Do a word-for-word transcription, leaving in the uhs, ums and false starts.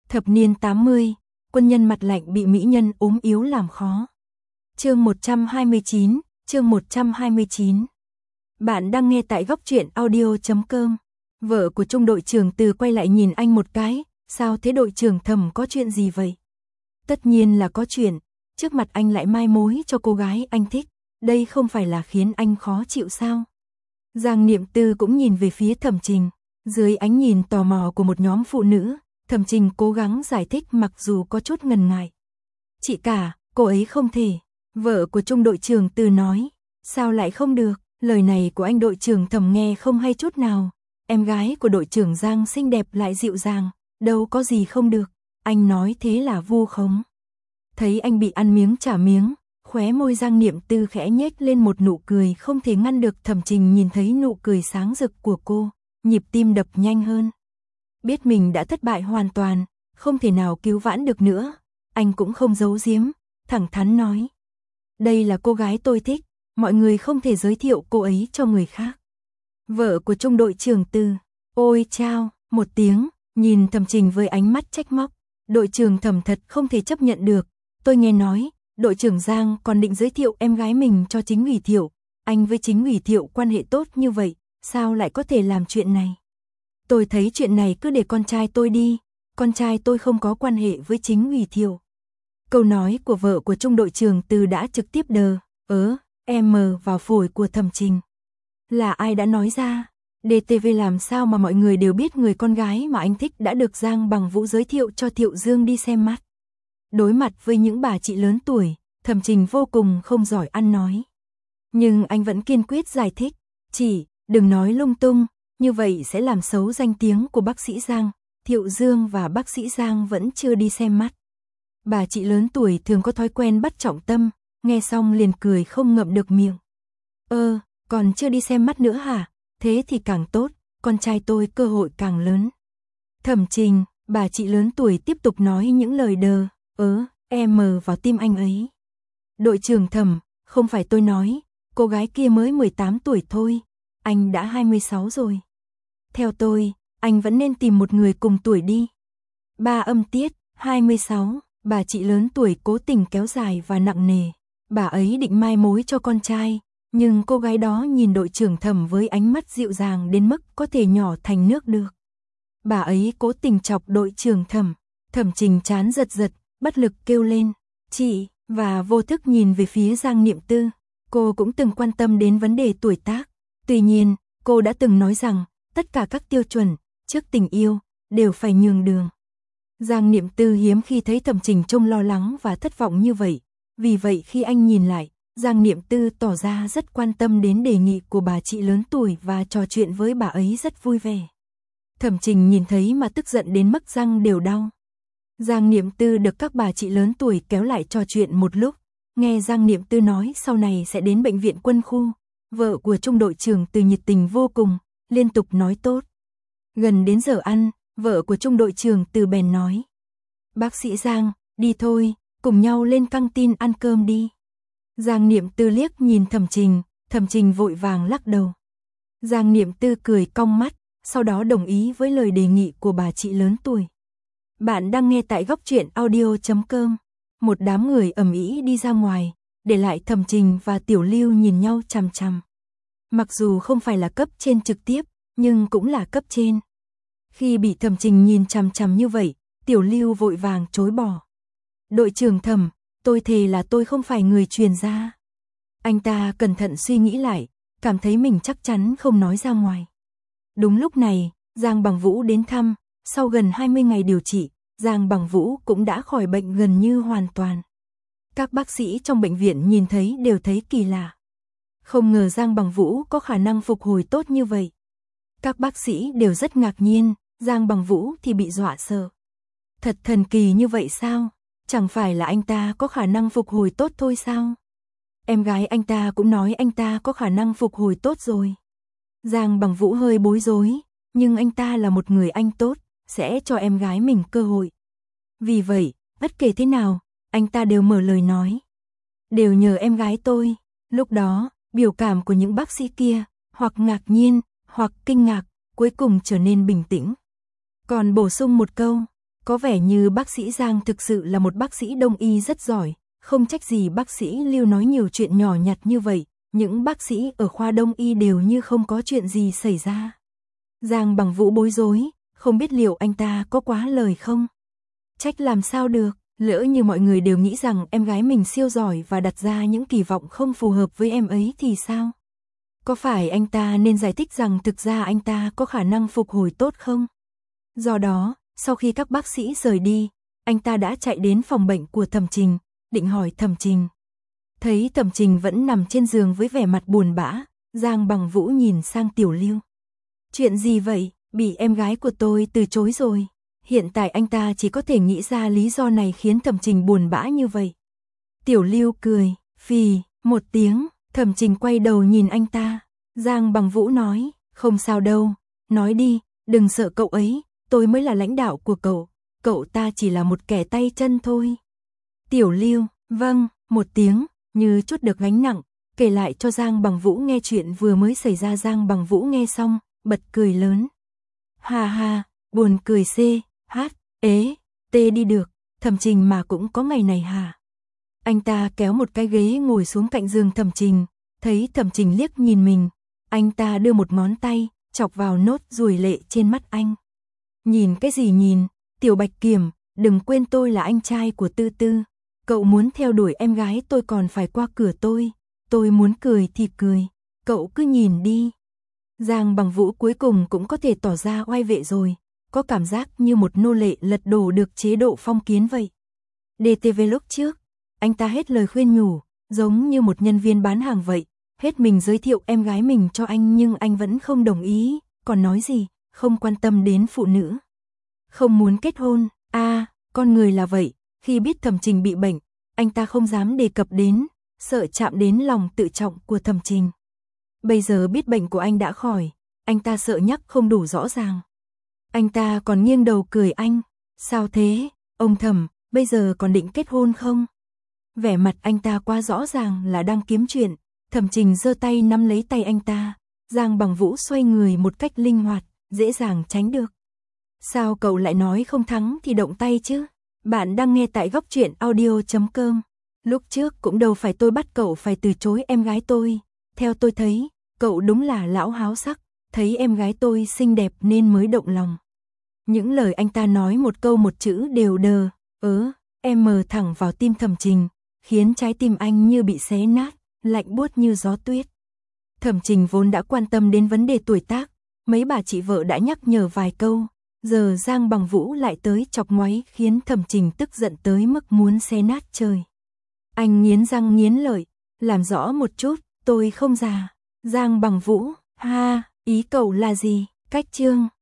Thập niên tám mươi, quân nhân mặt lạnh bị mỹ nhân ốm yếu làm khó. Chương một trăm hai mươi chín, chương một trăm hai mươi chín. Bạn đang nghe tại góc truyện audio chấm com. Vợ của trung đội trưởng Từ quay lại nhìn anh một cái, sao thế đội trưởng Thẩm, có chuyện gì vậy? Tất nhiên là có chuyện, trước mặt anh lại mai mối cho cô gái anh thích, đây không phải là khiến anh khó chịu sao? Giang Niệm Tư cũng nhìn về phía Thẩm Trình, dưới ánh nhìn tò mò của một nhóm phụ nữ, Thẩm Trình cố gắng giải thích mặc dù có chút ngần ngại. Chị cả, cô ấy không thể. Vợ của trung đội trưởng Từ nói, sao lại không được? Lời này của anh đội trưởng Thẩm nghe không hay chút nào. Em gái của đội trưởng Giang xinh đẹp lại dịu dàng, đâu có gì không được. Anh nói thế là vu khống. Thấy anh bị ăn miếng trả miếng, khóe môi Giang Niệm Tư khẽ nhếch lên một nụ cười không thể ngăn được. Thẩm Trình nhìn thấy nụ cười sáng rực của cô, nhịp tim đập nhanh hơn. Biết mình đã thất bại hoàn toàn, không thể nào cứu vãn được nữa, anh cũng không giấu giếm, thẳng thắn nói. Đây là cô gái tôi thích, mọi người không thể giới thiệu cô ấy cho người khác. Vợ của trung đội trưởng Từ, ôi chao, một tiếng, nhìn Thẩm Trình với ánh mắt trách móc. Đội trưởng Thẩm thật không thể chấp nhận được, tôi nghe nói, đội trưởng Giang còn định giới thiệu em gái mình cho Chính ủy Thiệu, anh với Chính ủy Thiệu quan hệ tốt như vậy, sao lại có thể làm chuyện này? Tôi thấy chuyện này cứ để con trai tôi đi, con trai tôi không có quan hệ với Chính ủy Thiệu. Câu nói của vợ của trung đội trưởng Từ đã trực tiếp đờ, ớ, em vào phổi của Thẩm Trình. Là ai đã nói ra? đê tê vê làm sao mà mọi người đều biết người con gái mà anh thích đã được Giang Bằng Vũ giới thiệu cho Thiệu Dương đi xem mắt. Đối mặt với những bà chị lớn tuổi, Thẩm Trình vô cùng không giỏi ăn nói. Nhưng anh vẫn kiên quyết giải thích, chỉ, đừng nói lung tung, như vậy sẽ làm xấu danh tiếng của bác sĩ Giang. Thiệu Dương và bác sĩ Giang vẫn chưa đi xem mắt. Bà chị lớn tuổi thường có thói quen bắt trọng tâm, nghe xong liền cười không ngậm được miệng. Ơ, còn chưa đi xem mắt nữa hả? Thế thì càng tốt, con trai tôi cơ hội càng lớn. Thẩm Trình, bà chị lớn tuổi tiếp tục nói những lời đờ, ớ, em vào tim anh ấy. Đội trưởng Thẩm, không phải tôi nói, cô gái kia mới mười tám tuổi thôi, anh đã hai mươi sáu rồi. Theo tôi, anh vẫn nên tìm một người cùng tuổi đi. Ba âm tiết, hai mươi sáu, bà chị lớn tuổi cố tình kéo dài và nặng nề. Bà ấy định mai mối cho con trai, nhưng cô gái đó nhìn đội trưởng Thẩm với ánh mắt dịu dàng đến mức có thể nhỏ thành nước được. Bà ấy cố tình chọc đội trưởng Thẩm. Thẩm Trình chán giật giật, bất lực kêu lên, chị, và vô thức nhìn về phía Giang Niệm Tư. Cô cũng từng quan tâm đến vấn đề tuổi tác. Tuy nhiên, cô đã từng nói rằng, tất cả các tiêu chuẩn, trước tình yêu, đều phải nhường đường. Giang Niệm Tư hiếm khi thấy Thẩm Trình trông lo lắng và thất vọng như vậy. Vì vậy khi anh nhìn lại, Giang Niệm Tư tỏ ra rất quan tâm đến đề nghị của bà chị lớn tuổi và trò chuyện với bà ấy rất vui vẻ. Thẩm Trình nhìn thấy mà tức giận đến mức răng đều đau. Giang Niệm Tư được các bà chị lớn tuổi kéo lại trò chuyện một lúc, nghe Giang Niệm Tư nói sau này sẽ đến bệnh viện quân khu, vợ của trung đội trưởng Từ nhiệt tình vô cùng, liên tục nói tốt. Gần đến giờ ăn, vợ của trung đội trưởng Từ bèn nói, bác sĩ Giang, đi thôi, cùng nhau lên căng tin ăn cơm đi. Giang Niệm Tư liếc nhìn Thẩm Trình, Thẩm Trình vội vàng lắc đầu. Giang Niệm Tư cười cong mắt, sau đó đồng ý với lời đề nghị của bà chị lớn tuổi. Bạn đang nghe tại góc truyện audio chấm com. Một đám người ầm ĩ đi ra ngoài, để lại Thẩm Trình và Tiểu Lưu nhìn nhau chằm chằm. Mặc dù không phải là cấp trên trực tiếp, nhưng cũng là cấp trên. Khi bị Thẩm Trình nhìn chằm chằm như vậy, Tiểu Lưu vội vàng chối bỏ. Đội trưởng Thẩm, tôi thề là tôi không phải người truyền ra. Anh ta cẩn thận suy nghĩ lại, cảm thấy mình chắc chắn không nói ra ngoài. Đúng lúc này, Giang Bằng Vũ đến thăm, sau gần hai mươi ngày điều trị, Giang Bằng Vũ cũng đã khỏi bệnh gần như hoàn toàn. Các bác sĩ trong bệnh viện nhìn thấy đều thấy kỳ lạ. Không ngờ Giang Bằng Vũ có khả năng phục hồi tốt như vậy. Các bác sĩ đều rất ngạc nhiên, Giang Bằng Vũ thì bị dọa sợ. Thật thần kỳ như vậy sao? Chẳng phải là anh ta có khả năng phục hồi tốt thôi sao? Em gái anh ta cũng nói anh ta có khả năng phục hồi tốt rồi. Giang Bằng Vũ hơi bối rối, nhưng anh ta là một người anh tốt, sẽ cho em gái mình cơ hội. Vì vậy, bất kể thế nào, anh ta đều mở lời nói. Đều nhờ em gái tôi. Lúc đó, biểu cảm của những bác sĩ kia, hoặc ngạc nhiên, hoặc kinh ngạc, cuối cùng trở nên bình tĩnh. Còn bổ sung một câu, Có vẻ như bác sĩ Giang thực sự là một bác sĩ đông y rất giỏi, không trách gì bác sĩ Lưu nói nhiều chuyện nhỏ nhặt như vậy, những bác sĩ ở khoa đông y đều như không có chuyện gì xảy ra. Giang Bằng Vũ bối rối, không biết liệu anh ta có quá lời không? Trách làm sao được, lỡ như mọi người đều nghĩ rằng em gái mình siêu giỏi và đặt ra những kỳ vọng không phù hợp với em ấy thì sao? Có phải anh ta nên giải thích rằng thực ra anh ta có khả năng phục hồi tốt không? Do đó, sau khi các bác sĩ rời đi, anh ta đã chạy đến phòng bệnh của Thẩm Trình, định hỏi Thẩm Trình. Thấy Thẩm Trình vẫn nằm trên giường với vẻ mặt buồn bã, Giang Bằng Vũ nhìn sang Tiểu Lưu. Chuyện gì vậy, bị em gái của tôi từ chối rồi. Hiện tại anh ta chỉ có thể nghĩ ra lý do này khiến Thẩm Trình buồn bã như vậy. Tiểu Lưu cười, phì, một tiếng, Thẩm Trình quay đầu nhìn anh ta. Giang Bằng Vũ nói, không sao đâu, nói đi, đừng sợ cậu ấy, tôi mới là lãnh đạo của cậu, cậu ta chỉ là một kẻ tay chân thôi. Tiểu Lưu, vâng, một tiếng, như chút được gánh nặng, kể lại cho Giang Bằng Vũ nghe chuyện vừa mới xảy ra. Giang Bằng Vũ nghe xong, bật cười lớn. Ha ha, buồn cười c, hát, ế, tê đi được, Thẩm Trình mà cũng có ngày này hả? Anh ta kéo một cái ghế ngồi xuống cạnh giường Thẩm Trình, thấy Thẩm Trình liếc nhìn mình, anh ta đưa một ngón tay, chọc vào nốt ruồi lệ trên mắt anh. Nhìn cái gì nhìn, Tiểu Bạch Kiểm, đừng quên tôi là anh trai của Tư Tư, cậu muốn theo đuổi em gái tôi còn phải qua cửa tôi, tôi muốn cười thì cười, cậu cứ nhìn đi. Giang Bằng Vũ cuối cùng cũng có thể tỏ ra oai vệ rồi, có cảm giác như một nô lệ lật đổ được chế độ phong kiến vậy. đê tê vê lúc trước, anh ta hết lời khuyên nhủ, giống như một nhân viên bán hàng vậy, hết mình giới thiệu em gái mình cho anh nhưng anh vẫn không đồng ý, còn nói gì, không quan tâm đến phụ nữ. Không muốn kết hôn, a à, con người là vậy, khi biết Thẩm Trình bị bệnh, anh ta không dám đề cập đến, sợ chạm đến lòng tự trọng của Thẩm Trình. Bây giờ biết bệnh của anh đã khỏi, anh ta sợ nhắc không đủ rõ ràng. Anh ta còn nghiêng đầu cười anh, sao thế, ông Thẩm, bây giờ còn định kết hôn không? Vẻ mặt anh ta quá rõ ràng là đang kiếm chuyện, Thẩm Trình giơ tay nắm lấy tay anh ta, Giang Bằng Vũ xoay người một cách linh hoạt, dễ dàng tránh được. Sao cậu lại nói không thắng thì động tay chứ? Bạn đang nghe tại góc truyện audio chấm com. Lúc trước cũng đâu phải tôi bắt cậu phải từ chối em gái tôi. Theo tôi thấy, cậu đúng là lão háo sắc, thấy em gái tôi xinh đẹp nên mới động lòng. Những lời anh ta nói một câu một chữ đều đờ, ớ, em mờ thẳng vào tim Thẩm Trình, khiến trái tim anh như bị xé nát, lạnh buốt như gió tuyết. Thẩm Trình vốn đã quan tâm đến vấn đề tuổi tác, mấy bà chị vợ đã nhắc nhở vài câu, giờ Giang Bằng Vũ lại tới chọc ngoáy khiến Thẩm Trình tức giận tới mức muốn xé nát trời. Anh nghiến răng nghiến lợi, làm rõ một chút, tôi không già. Giang Bằng Vũ, ha, ý cậu là gì? Cách chương